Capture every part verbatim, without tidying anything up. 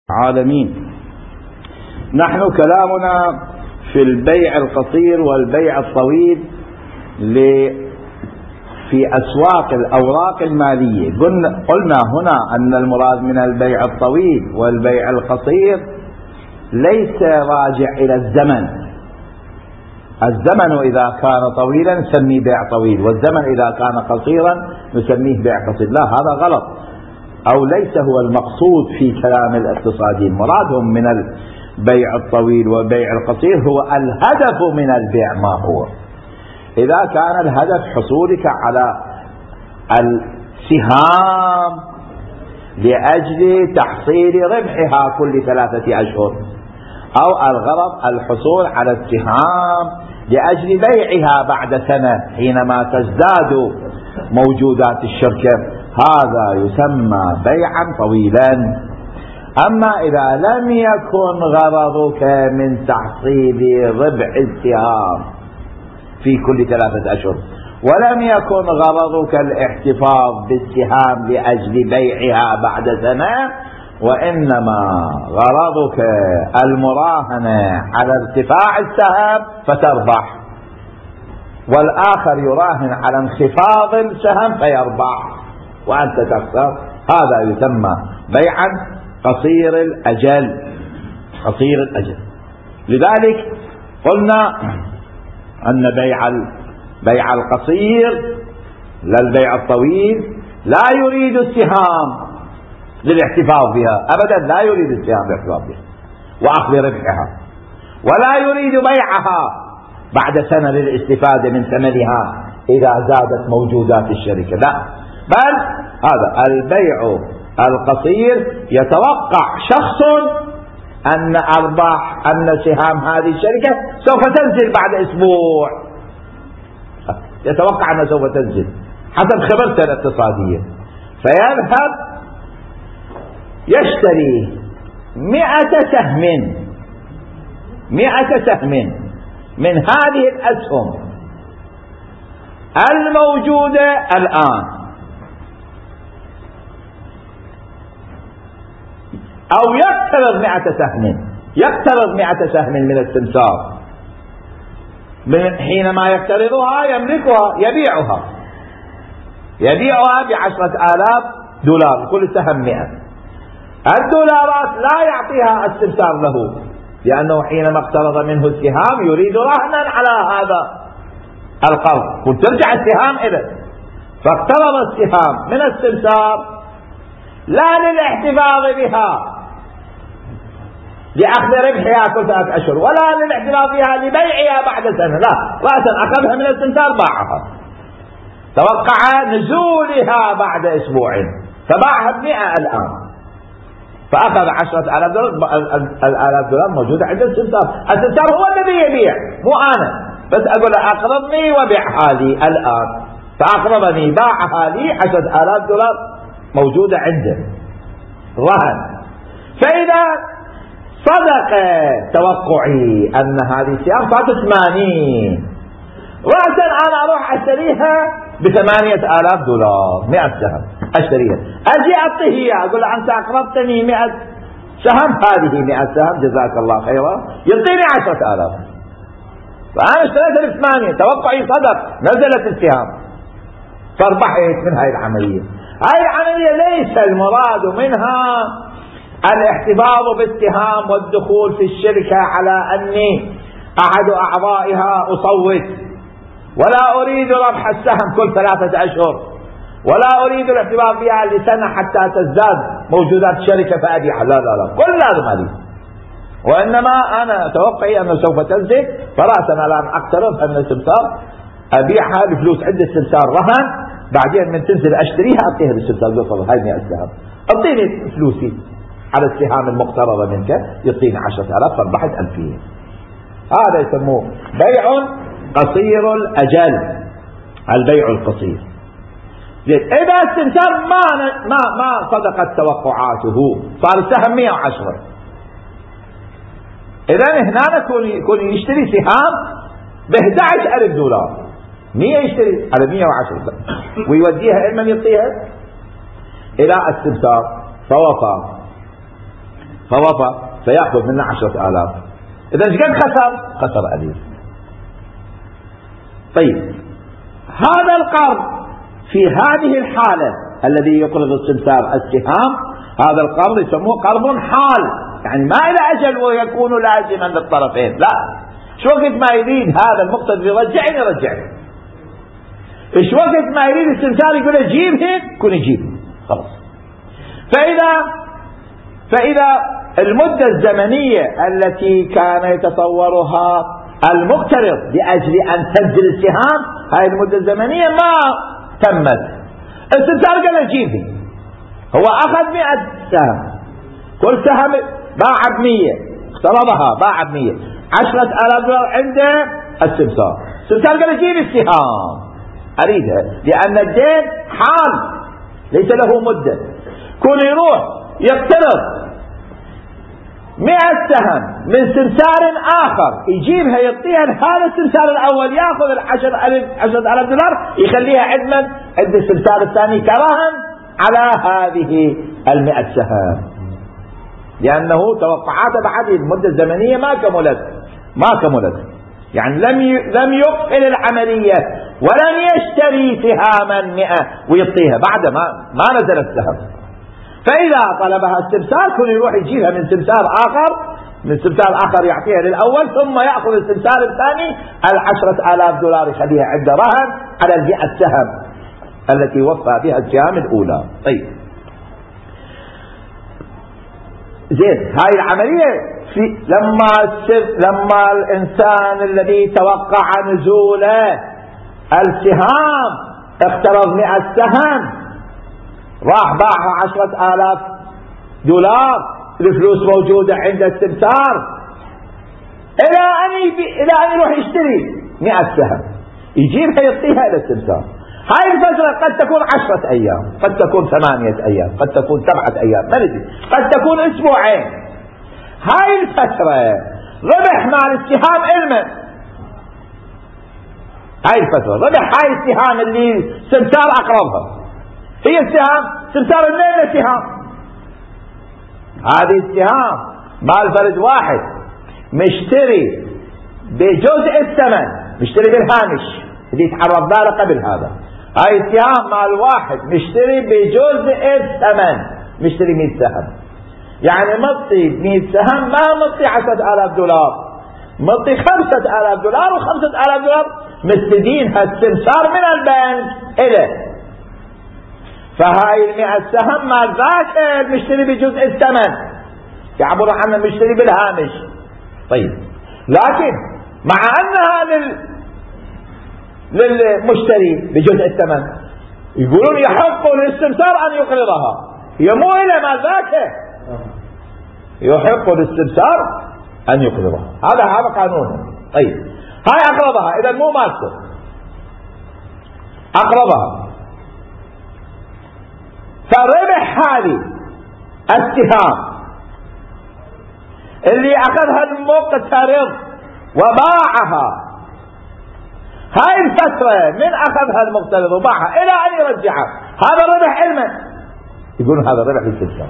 العالمين. نحن كلامنا في البيع القصير والبيع الطويل في أسواق الأوراق المالية. قلنا هنا أن المراد من البيع الطويل والبيع القصير ليس راجع إلى الزمن. الزمن إذا كان طويلا نسميه بيع طويل، والزمن إذا كان قصيرا نسميه بيع قصير. لا، هذا غلط، أو ليس هو المقصود في كلام الاقتصاديين. مرادهم من البيع الطويل والبيع القصير هو الهدف من البيع. ما هو؟ إذا كان الهدف حصولك على السهام لأجل تحصيل ربحها كل ثلاثة أشهر، أو الغرض الحصول على السهام لأجل بيعها بعد سنة حينما تزداد موجودات الشركة، هذا يسمى بيعا طويلا. أما إذا لم يكن غرضك من تحصيل ربح السهام في كل ثلاثة أشهر، ولم يكن غرضك الاحتفاظ بالسهام لأجل بيعها بعد سنة، وإنما غرضك المراهنة على ارتفاع السهم فتربح، والآخر يراهن على انخفاض السهم فيربح وأنت تخسر، هذا يسمى بيعا قصير الأجل. قصير الأجل. لذلك قلنا أن بيع البيع القصير لا البيع الطويل لا يريد السهام للاحتفاظ بها أبدا، لا يريد السهام للاحتفاظ بها وأخذ ربحها، ولا يريد بيعها بعد سنة للاستفادة من ثمنها إذا زادت موجودات الشركة، لا، بل هذا البيع القصير يتوقع شخص أن أرباح أن سهام هذه الشركة سوف تنزل بعد أسبوع، يتوقع أنها سوف تنزل حسب خبرته الاقتصادية، فيذهب يشتري مئة سهم مئة سهم من هذه الأسهم الموجودة الآن، أو يقترض مئة سهم يقترض مئة سهم من السمسار، حينما يقترضها يملكها يبيعها يبيعها بعشرة آلاف دولار، كل سهم مئة. الدولارات لا يعطيها السمسار له، لأنه حينما اقترض منه السهام يريد رهنا على هذا القرض، قلت ترجع السهام إذا، فاقترض السهام من السمسار لا للاحتفاظ بها لأخذ ربحها كل ثلاثة أشهر، ولا للاحتفاظ بها لبيعها بعد سنة، لا، رأسا أخذها من السمسار باعها، توقع نزولها بعد أسبوع فباعها بمئة الآن، فأخذ عشرة آلاف دولار. الآلاف دولار موجودة عند السمسار، السمسار هو الذي يبيع مو أنا، بس أقول أقرضني وبيعها لي الآن، فأقرضني باعها لي عشرة آلاف دولار موجودة عنده رهن. فإذا صدق توقعي أن هذه السهام صارت ثمانين، رأسا أنا أروح أشتريها بثمانية آلاف دولار، مئة سهم أشتريها، أجي أعطيه إياه أقول له أنت أقرضتني مئة سهم، هذه مئة سهم جزاك الله خيرا، يعطيني عشرة آلاف، فأنا اشتريتها بثمانية، توقعي صدق، نزلت السهام، فاربحت من هاي العملية. هاي العملية ليس المراد منها الاحتفاظ بالسهام والدخول في الشركة على أني أحد أعضائها أصوت، ولا أريد ربح السهم كل ثلاثة أشهر، ولا أريد الاحتفاظ بها لسنة حتى تزداد موجودات الشركة فأبيعها، لا لا لا، كل هذا مالي، وإنما أنا توقعي أنه سوف تنزل، فرأسا الآن أقترض من السمسار أبيعها بفلوس عند السمسار رهن، بعدين من تنزل أشتريها أعطيها للسمسار، يوصل هاي مئة سهم، أعطيني فلوسي على السهام المقترضة منك، يعطيني عشرة آلاف فربحت ألفين. هذا يسموه بيع قصير الأجل، البيع القصير. إذا السمسار ما ما ما صدقت توقعاته صار السهم مئة وعشرة، إذا هنا يكون يشتري سهام ب أحد عشر ألف دولار، مئة يشتري على مئة وعشرة ويوديها إما يعطيها إلى السمسار فوفى، فوفى فيأخذ منه عشرة آلاف. إذا ايش قد خسر؟ خسر أليف. طيب هذا القرض في هذه الحالة الذي يقرض السمسار السهام، هذا القرض يسموه قرض حال، يعني ما إلى أجل ويكون لازما للطرفين، لا، شو وقت ما يريد هذا المقترض يرجعني يرجعني، ايش وقت ما يريد السمسار يقول اجيب هيك يكون يجيب خلاص. فإذا فإذا المدة الزمنية التي كان يتصورها المقترض لأجل أن تنزل السهام، هاي المدة الزمنية ما تمت، السمسار قال اجيبه، هو أخذ مئة سهم، كل سهم باع بمية، اقترضها باع بمية، عشرة آلاف دولار عنده السمسار، السمسار قال اجيب السهام أريدها، لأن الدين حال ليس له مدة. كون يروح يقترض مئة سهم من سمسار آخر يجيبها يعطيها هذا السمسار الأول، يأخذ العشر ألف عشرة آلاف دولار يخليها عند من؟ عند السمسار الثاني كرهن على هذه المئة سهم، لأنه توقعاته بعد المدة الزمنية ما كملت ما كملت يعني لم لم يقفل العملية ولم يشتري سهاما مئة ويعطيها بعد ما ما نزل السهم. فإذا طلبها السمسار كل يروح يجيبها من سمسار آخر، من سمسار آخر يعطيها للأول، ثم يأخذ السمسار الثاني العشرة آلاف دولار يخليها عنده رهن على المئة سهم التي وفى بها السهام الأولى. طيب زين، هاي العملية في لما لما الإنسان الذي توقع نزول السهام اقترض مئة سهم، راح باعها عشرة آلاف دولار، الفلوس موجودة عند السمسار، إلى أن إلى أن يروح يشتري مئة سهم يجيبها يعطيها إلى السمسار. هاي الفترة قد تكون عشرة أيام، قد تكون ثمانية أيام، قد تكون سبعة أيام، ما ندري، قد تكون أسبوعين. هاي الفترة ربح مال السهام علما، هاي الفترة ربح هاي السهام اللي سمسار أقربها، هي السهام سمسار الليلة سهام، هذه السهام مال فرد واحد مشتري بجزء الثمن، مشتري بالهامش اللي تعرضنا له قبل هذا، هاي السهام مال واحد مشتري بجزء الثمن، مشتري مئة سهم، يعني مطي مئة سهم ما مطي عشرة آلاف دولار، مطي خمسة آلاف دولار، وخمسة آلاف دولار مستدينها السمسار من البنك إله. فهاي المئة سهم مال ذاك مشتري بجزء الثمن، يعبر عنه مشتري بالهامش. طيب لكن مع أنها لل للمشتري بجزء الثمن، يقولون يحق للسمسار أن يقرضها، هي مو إلى مال ذاك، يحق للسمسار أن يقرضها، هذا هذا قانون. طيب هاي أقرضها، إذا مو مالته، أقرضها، فربح هذه السهام اللي أخذها المقترض وباعها، هاي الفترة من أخذها المقترض وباعها إلى أن يرجعها، هذا ربح علما، يقولون هذا ربح للسمسار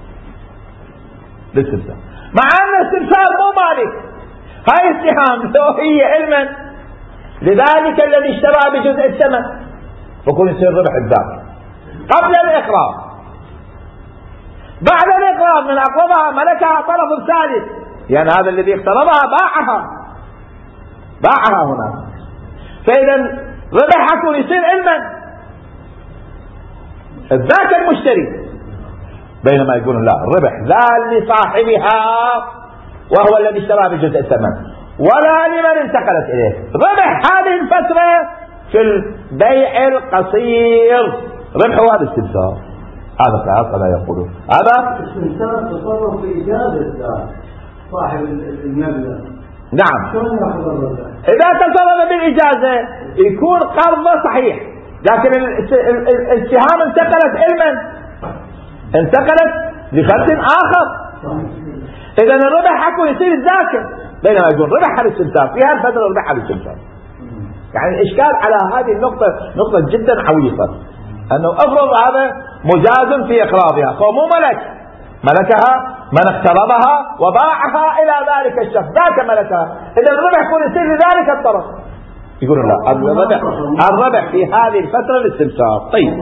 للسمسار مع أن السمسار مو مالك هاي السهام، لو هي علما لذلك الذي اشترى بجزء الثمن، فكون يصير ربح الذات قبل الإقراض. بعد الإقراض من أقرضها ملكها طرف ثالث، يعني هذا الذي اقترضها باعها باعها هنا، فإذا ربحها يكون يصير علما ذاك المشتري، بينما يقولون لا، الربح لا لصاحبها وهو الذي اشترى بجزء الثمن ولا لمن انتقلت إليه، ربح هذه الفترة في البيع القصير ربحوا هذا السمسار. هذا هذا يقولون هذا السمسار تصرف في إجازة صاحب المبلغ. نعم، إذا تصرف بالإجازة يكون قرضه صحيح، لكن السهام انتقلت علما، انتقلت لخلط آخر، إذا الربح حكو يصير الذاكر، بينما يكون ربح على السمسار في هذه الفترة ربح على السمسار. يعني الإشكال على هذه النقطة نقطة جدا عويصة، أنه أفرض هذا مجاز في إقراضها، فهو مو ملك، ملكها من اقترضها وباعها إلى ذلك الشخص، ذاك ملكها. إذا الربح يكون يصير لذلك الطرف. يقولون لا، الربح الربح في هذه الفترة الاستمسار. طيب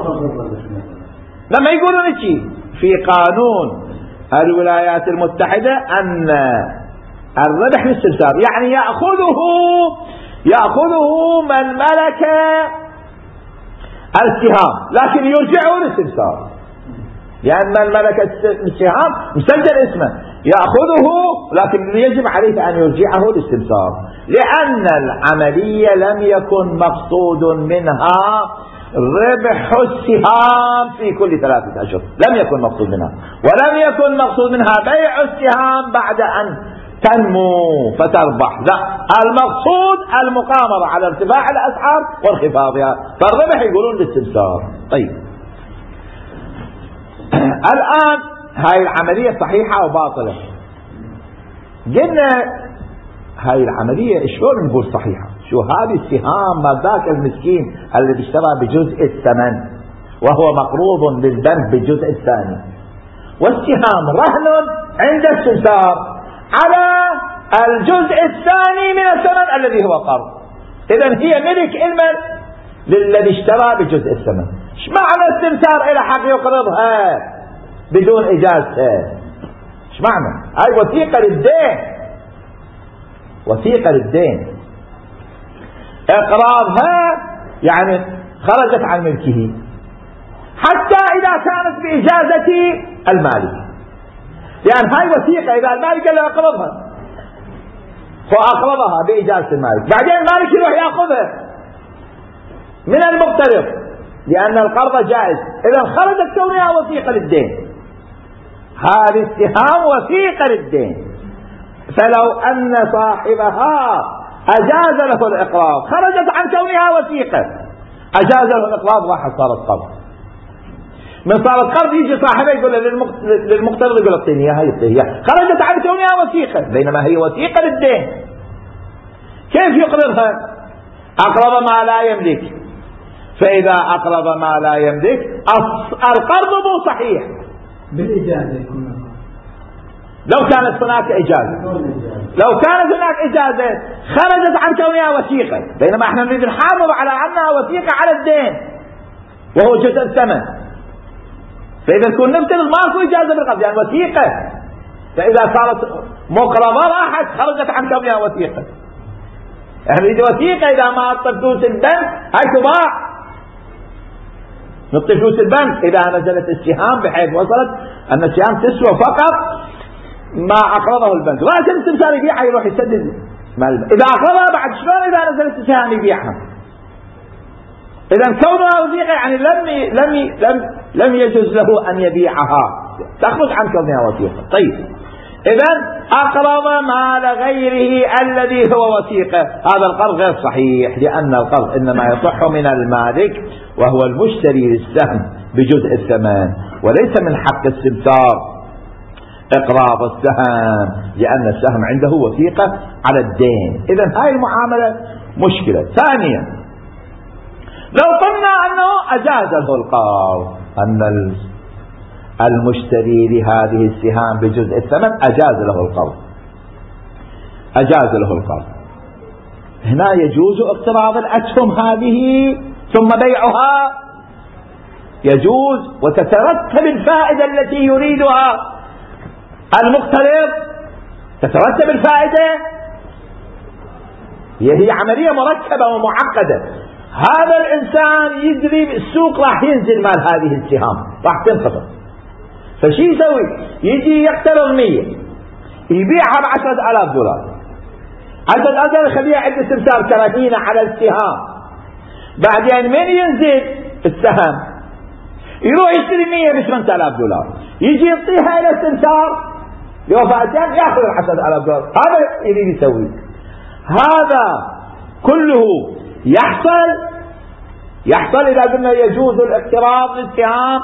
لما يقولون شيء في قانون الولايات المتحدة أن الربح للاستمسار، يعني يأخذه يأخذه من ملك السهام لكن يرجعه للاستمسار، لأن من ملك السهام مسجل اسمه، يأخذه لكن يجب عليه أن يرجعه للاستمسار، لأن العملية لم يكن مقصود منها ربح السهام في كل ثلاثة أشهر، لم يكن مقصود منها، ولم يكن مقصود منها بيع السهام بعد أن تنمو فتربح، لا، المقصود المقامرة على ارتفاع الأسعار وانخفاضها، فالربح يقولون للاستمسار. طيب الآن هاي العملية صحيحة أو باطلة؟ قلنا هاي العملية شلون نقول صحيحة؟ شو هذه السهام ما ذاك المسكين الذي اشترى بجزء الثمن وهو مقروض للبنك بالجزء الثاني، والسهام رهن عند السمسار على الجزء الثاني من الثمن الذي هو قرض، إذن هي ملك المن للذي اشترى بجزء الثمن. ايش معنى السمسار إلى حق يقرضها بدون إجازته؟ ايش معنى؟ هاي وثيقة للدين، وثيقة للدين، اقراضها يعني خرجت عن ملكه حتى إذا كانت بإجازة المالك، لأن هاي وثيقة إذا المالك اللي أقرضها فأقرضها بإجازة المالك، بعدين المالك يروح يأخذها من المقترض لأن القرض جائز، إذا خرجت كونها وثيقة للدين. هذه السهام وثيقة للدين، فلو أن صاحبها أجاز له الإقراض خرجت عن كونها وثيقة، أجاز له الإقراض راح صارت قرض. من صارت قرض يجي صاحبه يقول للمقترض يقول اعطيني اياها يعطيها، خرجت عن كونها وثيقة بينما هي وثيقة للدين. كيف يقرضها؟ أقرض ما لا يملك، فإذا أقرض ما لا يملك القرض مو صحيح بالإجازة. لو كانت هناك إجازة، لو كانت هناك إجازة خرجت عن كونها وثيقة، بينما احنا نريد نحافظ على أنها وثيقة على الدين وهو جزء الثمن، فإذا كنا نفترض ماكو إجازة بالقرض يعني وثيقة، فإذا صارت مقرضة راحت خرجت عن كونها وثيقة. احنا نريد وثيقة إذا ما أعطى فلوس البنك هاي تباع، نعطي فلوس البنك إذا نزلت السهام بحيث وصلت أن السهام تسوى فقط ما أقرضه البنك، لكن السمسار يبيعها يروح يسدد مال، إذا أقرضها بعد شلون إذا نزلت السهام يبيعها؟ إذا كونها وثيقة يعني لم لم لم لم يجوز له أن يبيعها، تخرج عن كونها وثيقة. طيب إذا أقرض مال غيره الذي هو وثيقة، هذا القرض غير صحيح، لأن القرض إنما يصح من المالك وهو المشتري للسهم بجزء الثمن، وليس من حق السمسار إقراض السهم لأن السهم عنده وثيقة على الدين. إذن هاي المعاملة مشكلة. ثانيا لو قلنا أنه أجاز له القرض، أن المشتري لهذه السهام بجزء الثمن أجاز له القرض، أجاز له القرض، هنا يجوز اقتراض الأسهم هذه ثم بيعها، يجوز، وتترتب الفائدة التي يريدها المقترض، تترتب الفائدة، هي عملية مركبة ومعقدة. هذا الإنسان يدري السوق راح ينزل مال هذه السهام راح تنخفض، فشي يسوي؟ يجي يقترض مية يبيعها بعشرة آلاف دولار، عشرة آلاف يخليها عند السمسار كرهينة على السهام، بعدين من ينزل السهم يروح يشتري مية بثمانية آلاف دولار، يجي يعطيها إلى السمسار لوفاتين يأخذ العشرة آلاف دولار، هذا يريد يسوي. هذا كله يحصل يحصل إذا قلنا يجوز الاقتراض للسهام.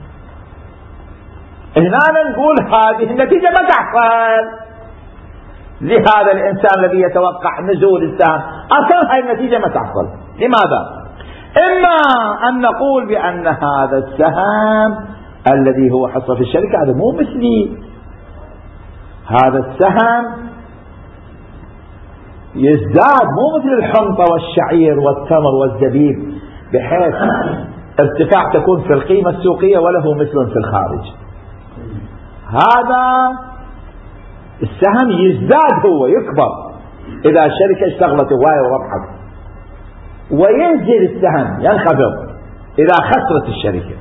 هنا نقول هذه النتيجة ما تحصل لهذا الإنسان الذي يتوقع نزول السهم، أصلا هذه النتيجة ما تحصل. لماذا؟ إما أن نقول بأن هذا السهم الذي هو حصة في الشركة هذا مو مثلي. هذا السهم يزداد مو مثل الحنطة والشعير والتمر والزبيب بحيث ارتفاع تكون في القيمة السوقية وله مثل في الخارج. هذا السهم يزداد، هو يكبر إذا الشركة اشتغلت هواية وربحت، وينزل السهم ينخفض إذا خسرت الشركة.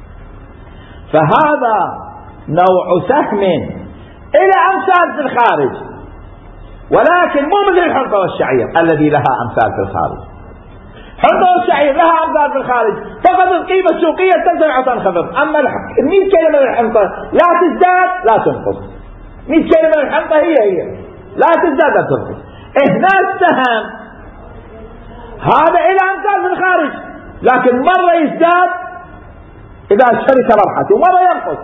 فهذا نوع سهم إلى أمثال في الخارج، ولكن مو مثل الحنطة والشعير الذي لها أمثال في الخارج. حنطة والشعير لها أمثال في الخارج، فقط القيمة السوقية ترتفع وتنخفض. أما مئة كيلو من الحنطة لا تزداد لا تنقص، مئة كيلو من الحنطة هي هي لا تزداد لا تنقص. هنا السهم هذا إلى أمثال في الخارج، لكن مرة يزداد إذا الشركة ربحت ومرة ينقص.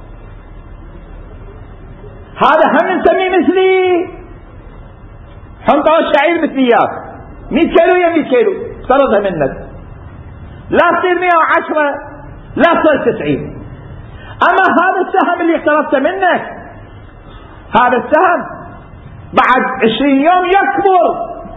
هذا هم نسميه مثلي. حنطة والشعير مثليات، مئة كيلو يا مئة كيلو افترضها منك، لا تصير مئة وعشرة لا تصير تسعين. أما هذا السهم اللي افترضته منك، هذا السهم بعد عشرين يوم يكبر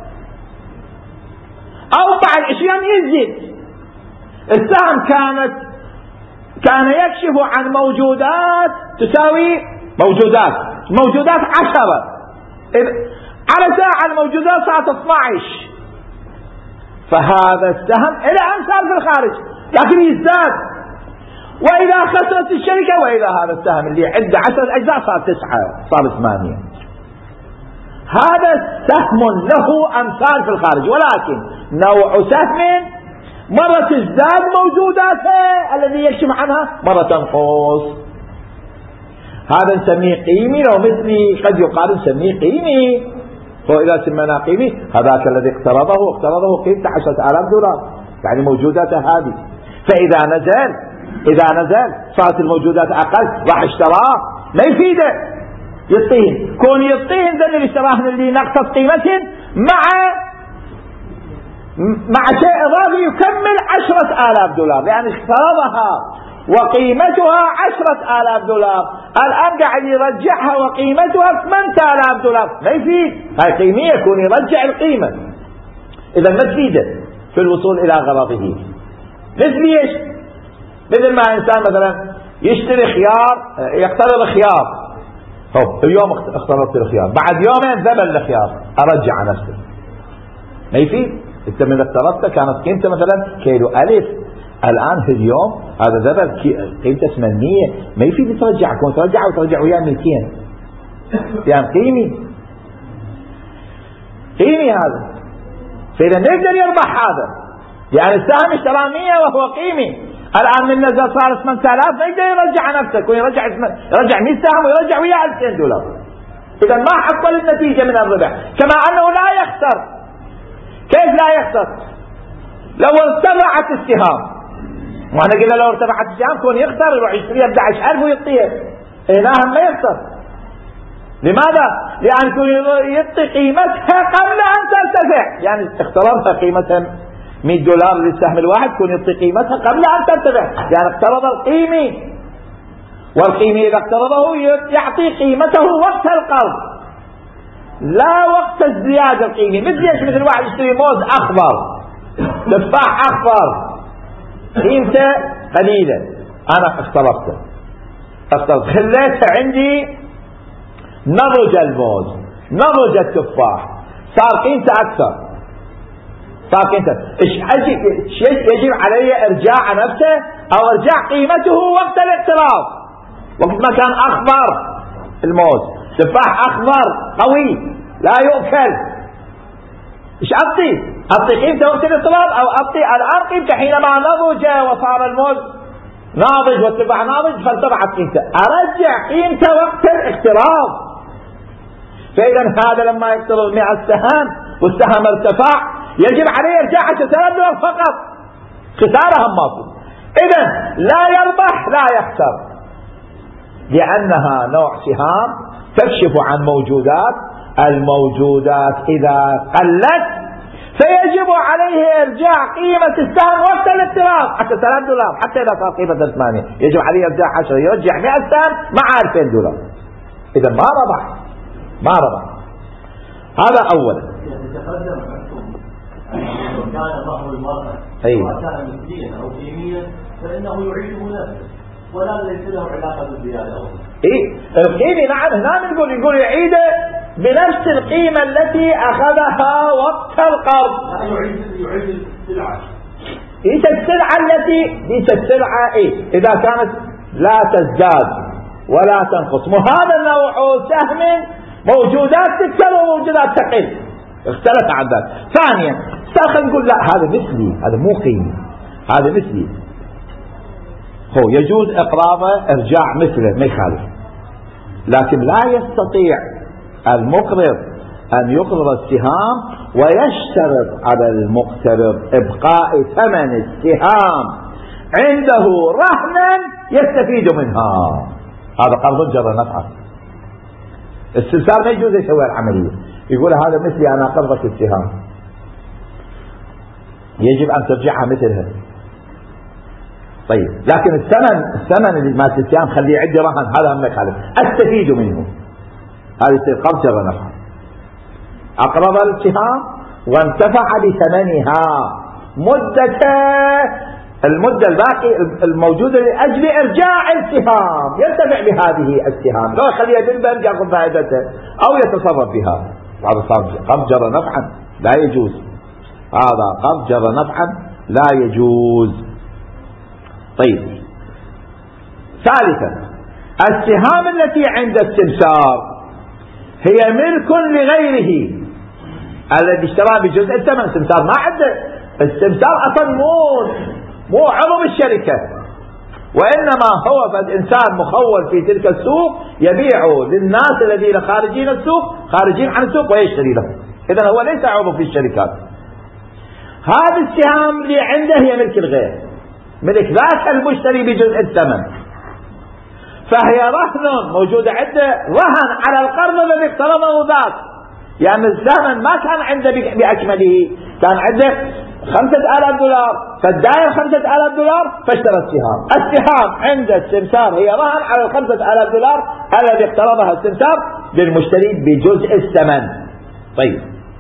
أو بعد عشرين يوم يزيد. السهم كانت كان يكشف عن موجودات تساوي موجودات موجودات عشرة، على ساعة الموجودات صارت اثني عشر. فهذا السهم إلى أمثال في الخارج لكن يزداد، وإذا خسرت الشركة وإذا هذا السهم اللي عنده عشرة أجزاء صار تسعة صار ثمانية. هذا سهم له أمثال في الخارج، ولكن نوع سهم مرة تزداد موجوداته الذي يكشف عنها، مرة تنقص. هذا نسميه قيمي. لو مثلي قد يقال نسميه قيمي. فإذا سمينا قيمي هذاك الذي اقترضه اقترضه قيمته عشرة آلاف دولار، يعني موجوداته هذه. فإذا نزل إذا نزل صارت الموجودات أقل راح اشتراه، ما يفيده يطين. كون يطين ذن اللي اشتراه اللي نقصت قيمته مع مع شيء إضافي يكمل عشرة آلاف دولار، لأن اقترضها وقيمتها عشرة آلاف دولار، الآن قاعد يرجعها وقيمتها ثمانية آلاف دولار، ما يفيد. هاي قيمية، يكون يرجع القيمة، إذا ما تفيده في الوصول إلى غرضه. مثل ايش؟ مثل ما إنسان مثلا يشتري خيار، يقترض خيار، طب اليوم اقترضت الخيار، بعد يومين ذبل الخيار، أرجع نفسه، ما يفيد. انت من اقترضته كانت قيمته مثلا كيلو ألف، الآن في اليوم هذا ذبل قيمته ثمانمية، ما يفيد ترجع، كون ترجع وترجع وياه مئتين، يعني قيمي قيمي هذا. فإذا نقدر يربح هذا، يعني السهم اشترى مية وهو قيمي، الآن من نزل صار ثمانية آلاف، ما يقدر يرجع نفسه، ويرجع يرجع مئة سهم ويرجع وياه ألفين دولار. إذا ما حصل النتيجة من الربح. كما أنه لا يخسر. كيف لا يخسر؟ لو ارتفعت السهام، واحنا قلنا لو ارتفعت السهام كون يخسر، يروح يشتري أحد عشر ألف ويطيه، هنا ما يخسر. لماذا؟ لأن كون يعطي قيمتها قبل أن ترتفع، يعني اقترضها قيمتها مئة دولار للسهم الواحد، كون يعطي قيمتها قبل أن ترتفع، يعني اقترض القيمي، والقيمي إذا اقترضه يعطي قيمته وقت القرض لا وقت الزيادة القيمي. مثل ايش؟ مثل واحد يشتري موز أخضر، تفاح أخضر قيمته قليلة، أنا اقترضته اقترضت خليته عندي، نضج الموز نضج التفاح، صار قيمته أكثر، صار قيمته إيش يجب علي إرجاع نفسه أو إرجاع قيمته وقت الاقتراض، وقت ما كان أخضر الموز، تفاح أخضر قوي لا يؤكل، إيش أعطي؟ أعطي قيمته وقت الاقتراض أو أعطي الآن قيمته حينما نضج وصار الموز ناضج والتفاح ناضج فارتفعت قيمته، أرجع قيمته وقت الاقتراض. فإذا هذا لما يقترض مئة سهم والسهم ارتفع يجب عليه إرجاع عشرة آلاف دولار فقط، خسارة هم ماكو. إذا لا يربح لا يخسر، لأنها نوع سهام تكشف عن موجودات، الموجودات إذا قلت فيجب عليه إرجاع قيمة السهم وقت الاقتراض حتى ثلاثة دولار، حتى إذا صار قيمة ثمانية يجب عليه إرجاع عشرة، يرجع مئة سهم مع ألفين دولار. إذا ما ربح، ما ربح. هذا أولا. يتقدم حكم لو كان ظهر المرأة سواء كان مثليا أو قيميا فإنه يعيده نفسه ولا ليس له علاقة بالزيادة. إيه القيمة نعم، هنا نقول يقول يعيده بنفس القيمة التي أخذها وقت القرض. يعيد يعيد السلعة. ليس السلعة التي ليس السلعة إيه إذا كانت لا تزداد ولا تنقص، وهذا النوع سهم موجودات تكثر وموجودات تقل، اختلف عن ذلك. ثانيا خلينا نقول لا هذا مثلي، هذا مو قيمي، هذا مثلي، هو يجوز إقراضه إرجاع مثله ما يخالف، لكن لا يستطيع المقرض أن يقرض السهام ويشترط على المقترض إبقاء ثمن السهام عنده رهنا يستفيد منها. هذا قرض جر نفعه. السمسار ما يجوز يسوي العملية، يقول هذا مثلي أنا قرضك السهام، يجب أن ترجعها مثلها. طيب لكن الثمن الثمن اللي مال السهام خليه عندي رهن، هذا ما يخالف، استفيد منه، هذا يصير قرض جر نفعه. أقرض السهام وانتفع بثمنها مدة المدة الباقي الموجودة لأجل إرجاع السهام، ينتفع بهذه السهام، لو يخليها بالبنك يأخذ فائدته أو يتصرف بها. هذا صار قرض جر نفعا لا يجوز، هذا قرض جر نفعا لا يجوز. طيب ثالثا السهام التي عند السمسار هي ملك لغيره الذي اشترى بجزء الثمن. السمسار ما عنده، السمسار أصلا مو مو عضو الشركة، وإنما هو فالإنسان مخول في تلك السوق يبيعه للناس الذين خارجين السوق خارجين عن السوق ويشتري له، إذن هو ليس عضو في الشركات. هذه السهام اللي عنده هي ملك الغير، ملك ذاك المشتري بجزء الثمن، فهي رهن موجودة عنده، رهن على القرض الذي اقترضه ذاك، يعني الثمن ما كان عنده بأكمله، كان عنده خمسة آلاف دولار فالدائر خمسة آلاف دولار فاشترى السهام. السهام عند السمسار هي رهن على الخمسة آلاف دولار الذي اقترضها السمسار للمشتري بجزء الثمن. طيب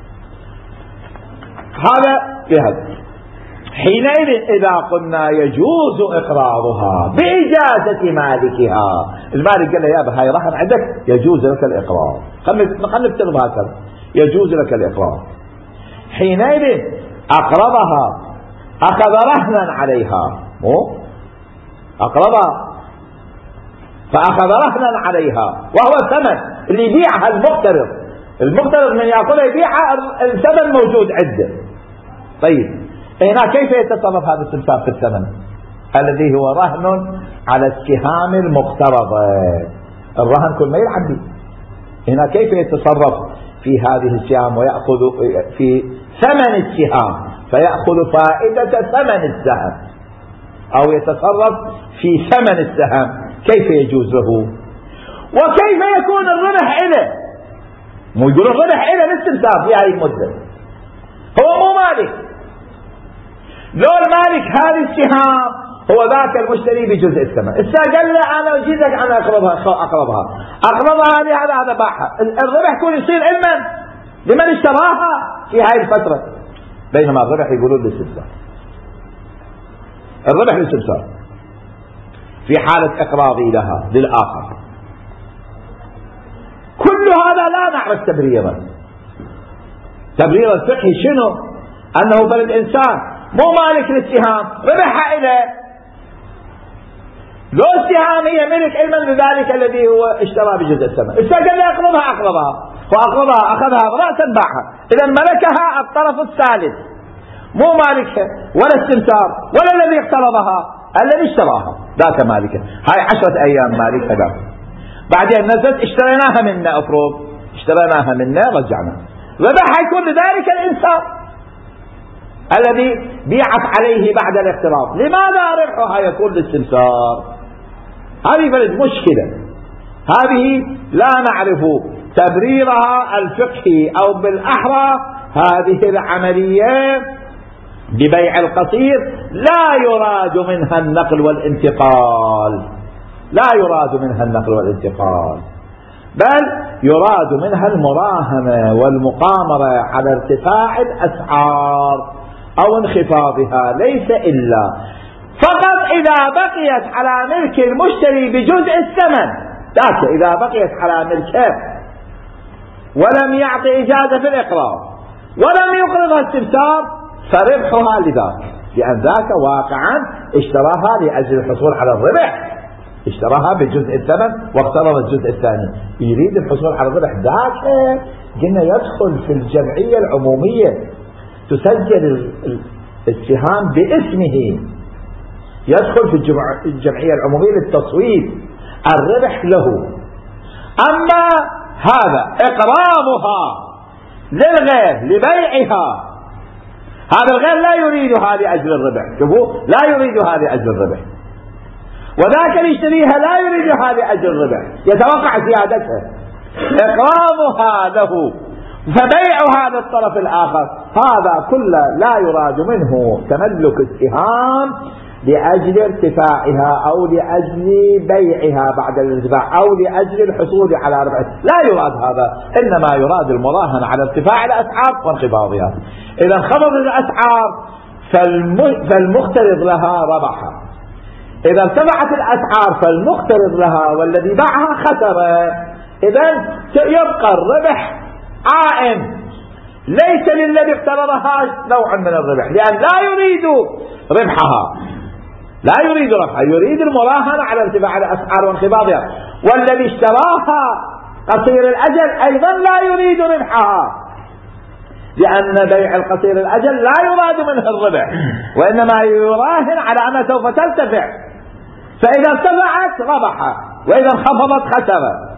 هذا في هذا. حينئذ إذا قلنا يجوز إقراضها بإجازة مالكها، المالك قال له يا هاي رهن عندك يجوز لك الإقراض، خلنا نفترض هكذا يجوز لك الإقراض. حينئذ أقرضها، أخذ رهنا عليها، مو أقرضها فأخذ رهنا عليها وهو الثمن اللي يبيعها المقترض، المقترض من يأخذها يبيعها الثمن موجود عنده. طيب هنا كيف يتصرف هذا السمسار في الثمن الذي هو رهن على السهام المقترضة؟ الرهن كل ما يلعب به، هنا كيف يتصرف في هذه السهام ويأخذ في ثمن السهام فيأخذ فائدة ثمن السهم، أو يتصرف في ثمن السهم، كيف يجوز له؟ وكيف يكون الربح إله؟ مو يقول الربح إله للسمسار في هذه المدة، هو مو مالك، لو المالك هذه السهام هو ذاك المشتري بجزء الثمن، إذا قال له أنا أجيزك أنا أقرضها أقرضها أقرضها لهذا هذا باعها، الربح يكون يصير علما لمن اشتراها في هذه الفترة، بينما الربح يقولون للسمسار، الربح للسمسار في حالة إقراضي لها للآخر. كل هذا لا نعرف تبريرا. تبرير الفقهي شنو؟ أنه بل الإنسان مو مالك للسهام، ربحها إليه، لو السهام هي ملك علما بذلك الذي هو اشترى بجزء الثمن، إذا قال لي أقرضها أقرضها وأقرضها أخذها رأسا باعها، إذا ملكها الطرف الثالث، مو مالكها ولا السمسار ولا الذي اقترضها، الذي اشتراها ذاك مالكها. هاي عشرة أيام مالكها ذاك، بعدين نزلت اشتريناها منا، أفرض اشتريناها منا رجعنا، ربحها يكون لذلك الإنسان الذي بيعت عليه بعد الاقتراض. لماذا ربحها يكون للسمسار؟ هذه بلد مشكلة، هذه لا نعرف تبريرها الفقهي، أو بالأحرى هذه العملية ببيع القصير لا يراد منها النقل والانتقال، لا يراد منها النقل والانتقال، بل يراد منها المراهنة والمقامرة على ارتفاع الأسعار أو انخفاضها، ليس إلا فقط إذا بقيت على ملك المشتري بجزء الثمن، ذاك إذا بقيت على ملكه ولم يعطي إجازة في الإقراض ولم يقرضها السمسار فربحها لذاك، لأن ذاك واقعا اشتراها لأجل الحصول على الربح، اشتراها بجزء الثمن واقترض الجزء الثاني، يريد الحصول على الربح، ذاك قلنا يدخل في الجمعية العمومية، تسجل السهام باسمه، يدخل في الجمعية العمومية للتصويت، الربح له. أما هذا إقرامها للغير لبيعها، هذا الغير لا يريدها لأجل الربح، شوفوا لا يريدها لأجل الربح، وذاك اللي يشتريها لا يريدها لأجل الربح، يتوقع زيادتها، إقرامها له فبيع هذا الطرف الآخر، هذا كله لا يراد منه تملك السهام لأجل ارتفاعها أو لأجل بيعها بعد الارتفاع أو لأجل الحصول على ربح، لا يراد هذا، إنما يراد المراهنة على ارتفاع الأسعار وانخفاضها. إذا انخفضت الأسعار فالمقترض لها ربحها، إذا ارتفعت الأسعار فالمقترض لها والذي باعها خسر، إذا يبقى الربح عائم، ليس للذي اقترضها نوع من الربح، لأن لا يريد ربحها، لا يريد ربحها، يريد المراهنة على ارتفاع الأسعار وانخفاضها، والذي اشتراها قصير الأجل أيضا لا يريد ربحها، لأن بيع القصير الأجل لا يراد منه الربح، وإنما يراهن على أنها سوف ترتفع، فإذا ارتفعت ربح وإذا انخفضت خسر،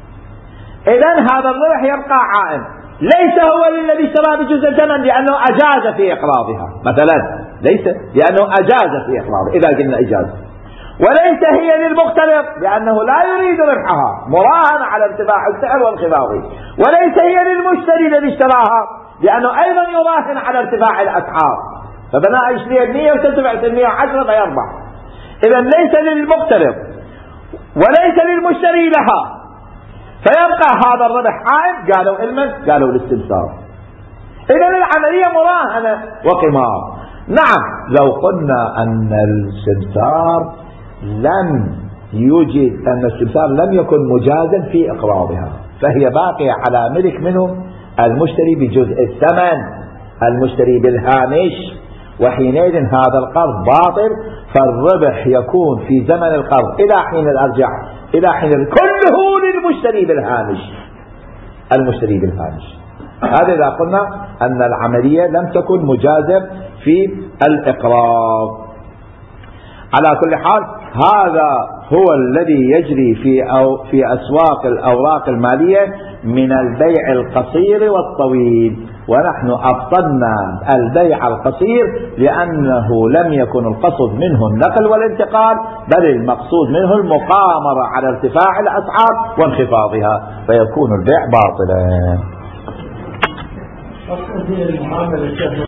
إذن هذا الربح يبقى عائم، ليس هو للذي اشترى بجزء الثمن لأنه أجاز في إقراضها مثلا، ليس لأنه أجاز في إقراضها إذا قلنا إجازة، وليس هي للمقترض لأنه لا يريد ربحها مراهنة على ارتفاع السعر وانخفاضه، وليس هي للمشتري الذي اشتراها لأنه أيضا يراهن على ارتفاع الأسعار، فبناء يشتري مئة وترتفع مئة وعشرة فيربح، إذا ليس للمقترض وليس للمشتري لها، فيبقى هذا الربح عائد، قالوا علما قالوا للسمسار، إذا العملية مراهنة وقمار. نعم لو قلنا أن السمسار لم يوجد أن السمسار لم يكن مجازا في إقراضها، فهي باقية على ملك منهم المشتري بجزء الثمن، المشتري بالهامش، وحينئذ هذا القرض باطل، فالربح يكون في زمن القرض إلى حين الأرجع إلى حين كله للمشتري بالهامش، المشتري بالهامش. هذا إذا قلنا أن العملية لم تكن مجازة في الإقراض. على كل حال هذا هو الذي يجري في أو في أسواق الأوراق المالية من البيع القصير والطويل، ونحن أبطلنا البيع القصير لأنه لم يكن القصد منه النقل والانتقال، بل المقصود منه المقامرة على ارتفاع الأسعار وانخفاضها، فيكون البيع باطلا.